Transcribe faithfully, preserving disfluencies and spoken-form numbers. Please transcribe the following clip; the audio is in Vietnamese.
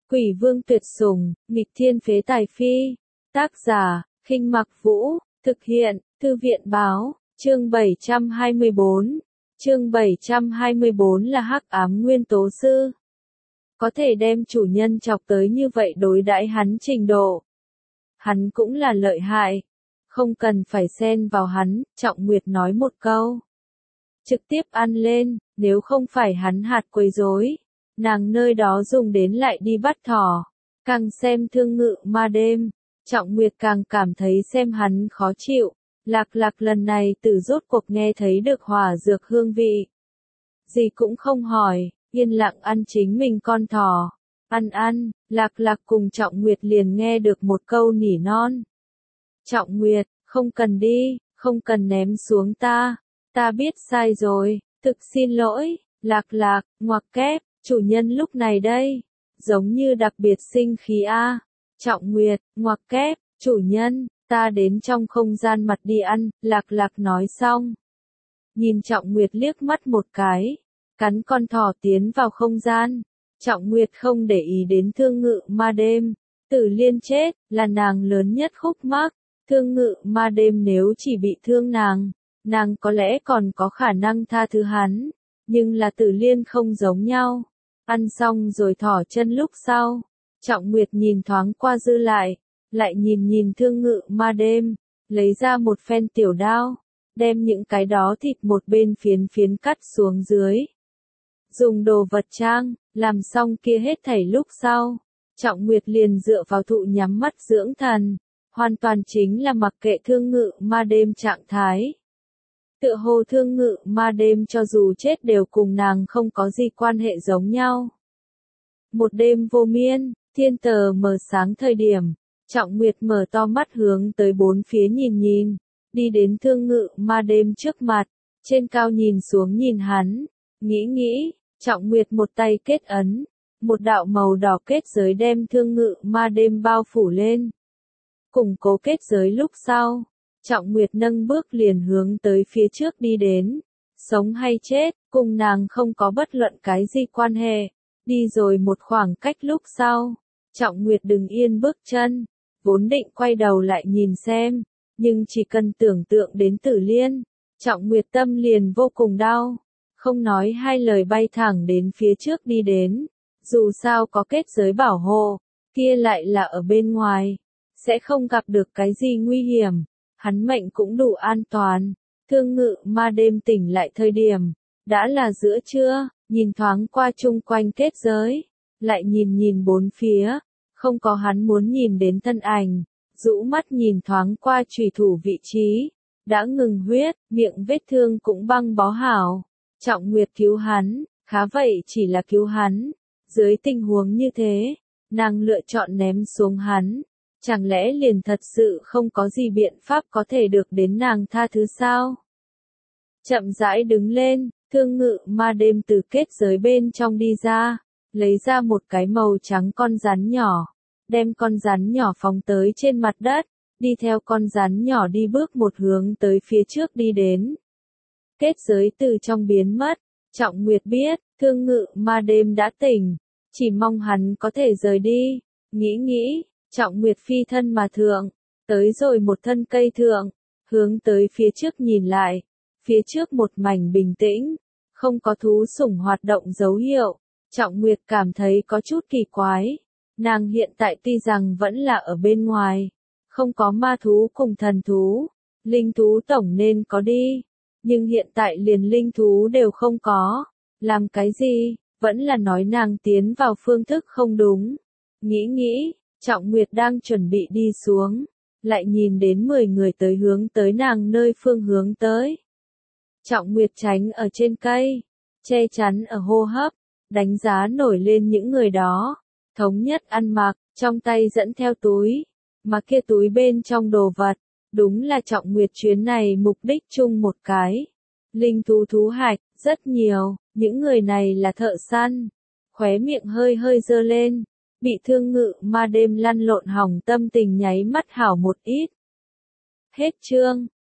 Quỷ vương tuyệt sủng, nghịch thiên phế tài phi. Tác giả, Khinh Mặc Vũ, thực hiện, Thư viện báo, chương bảy trăm hai mươi bốn. Chương bảy trăm hai mươi bốn là hắc ám nguyên tố sư. Có thể đem chủ nhân chọc tới như vậy đối đãi hắn trình độ. Hắn cũng là lợi hại. Không cần phải xen vào hắn, Trọng Nguyệt nói một câu. Trực tiếp ăn lên, nếu không phải hắn hạt quấy rối, nàng nơi đó dùng đến lại đi bắt thỏ. Càng xem Thương Ngự Ma Đêm, Trọng Nguyệt càng cảm thấy xem hắn khó chịu. Lạc Lạc lần này từ rốt cuộc nghe thấy được hỏa dược hương vị. Gì cũng không hỏi, yên lặng ăn chính mình con thỏ. Ăn ăn, Lạc Lạc cùng Trọng Nguyệt liền nghe được một câu nỉ non. Trọng Nguyệt, không cần đi, không cần ném xuống ta. Ta biết sai rồi, thực xin lỗi. Lạc Lạc, ngoặc kép, chủ nhân lúc này đây. Giống như đặc biệt sinh khí a. Trọng Nguyệt, ngoặc kép, chủ nhân, ta đến trong không gian mặt đi ăn. Lạc Lạc nói xong. Nhìn Trọng Nguyệt liếc mắt một cái. Cắn con thỏ tiến vào không gian. Trọng Nguyệt không để ý đến Thương Ngự Ma Đêm. Tử Liên chết, là nàng lớn nhất khúc mắc. Thương Ngự Ma Đêm nếu chỉ bị thương nàng, nàng có lẽ còn có khả năng tha thứ hắn. Nhưng là Tử Liên không giống nhau. Ăn xong rồi thỏ chân lúc sau. Trọng Nguyệt nhìn thoáng qua dư lại. Lại nhìn nhìn Thương Ngự Ma Đêm. Lấy ra một phen tiểu đao. Đem những cái đó thịt một bên phiến phiến cắt xuống dưới. Dùng đồ vật trang, làm xong kia hết thảy lúc sau. Trọng Nguyệt liền dựa vào thụ nhắm mắt dưỡng thần. Hoàn toàn chính là mặc kệ Thương Ngự Ma Đêm trạng thái. Tựa hồ Thương Ngự Ma Đêm cho dù chết đều cùng nàng không có gì quan hệ giống nhau. Một đêm vô miên, thiên tờ mờ sáng thời điểm, Trọng Nguyệt mở to mắt hướng tới bốn phía nhìn nhìn, đi đến Thương Ngự Ma Đêm trước mặt, trên cao nhìn xuống nhìn hắn, nghĩ nghĩ, Trọng Nguyệt một tay kết ấn, một đạo màu đỏ kết giới đem Thương Ngự Ma Đêm bao phủ lên. Củng cố kết giới lúc sau, Trọng Nguyệt nâng bước liền hướng tới phía trước đi đến. Sống hay chết, cùng nàng không có bất luận cái gì quan hệ. Đi rồi một khoảng cách lúc sau, Trọng Nguyệt đừng yên bước chân, vốn định quay đầu lại nhìn xem, nhưng chỉ cần tưởng tượng đến Tử Liên, Trọng Nguyệt tâm liền vô cùng đau, không nói hai lời bay thẳng đến phía trước đi đến. Dù sao có kết giới bảo hộ, kia lại là ở bên ngoài, sẽ không gặp được cái gì nguy hiểm, hắn mệnh cũng đủ an toàn. Thương Ngự Ma Đêm tỉnh lại thời điểm, đã là giữa trưa, nhìn thoáng qua chung quanh kết giới, lại nhìn nhìn bốn phía, không có hắn muốn nhìn đến thân ảnh, rũ mắt nhìn thoáng qua chủy thủ vị trí, đã ngừng huyết, miệng vết thương cũng băng bó hảo. Trọng Nguyệt cứu hắn, khá vậy chỉ là cứu hắn, dưới tình huống như thế, nàng lựa chọn ném xuống hắn. Chẳng lẽ liền thật sự không có gì biện pháp có thể được đến nàng tha thứ sao? Chậm rãi đứng lên, Thương Ngự Ma Đêm từ kết giới bên trong đi ra, lấy ra một cái màu trắng con rắn nhỏ, đem con rắn nhỏ phóng tới trên mặt đất, đi theo con rắn nhỏ đi bước một hướng tới phía trước đi đến. Kết giới từ trong biến mất, Trọng Nguyệt biết, Thương Ngự Ma Đêm đã tỉnh, chỉ mong hắn có thể rời đi, nghĩ nghĩ. Trọng Nguyệt phi thân mà thượng, tới rồi một thân cây thượng, hướng tới phía trước nhìn lại, phía trước một mảnh bình tĩnh, không có thú sủng hoạt động dấu hiệu. Trọng Nguyệt cảm thấy có chút kỳ quái, nàng hiện tại tuy rằng vẫn là ở bên ngoài, không có ma thú cùng thần thú, linh thú tổng nên có đi, nhưng hiện tại liền linh thú đều không có, làm cái gì, vẫn là nói nàng tiến vào phương thức không đúng. Nghĩ nghĩ, Trọng Nguyệt đang chuẩn bị đi xuống, lại nhìn đến mười người tới hướng tới nàng nơi phương hướng tới. Trọng Nguyệt tránh ở trên cây, che chắn ở hô hấp, đánh giá nổi lên những người đó, thống nhất ăn mặc, trong tay dẫn theo túi, mà kia túi bên trong đồ vật, đúng là Trọng Nguyệt chuyến này mục đích chung một cái. Linh thú thú hạch, rất nhiều, những người này là thợ săn, khóe miệng hơi hơi dơ lên. Bị Thương Ngự Ma Đêm lăn lộn hỏng tâm tình nháy mắt hảo một ít. Hết chương.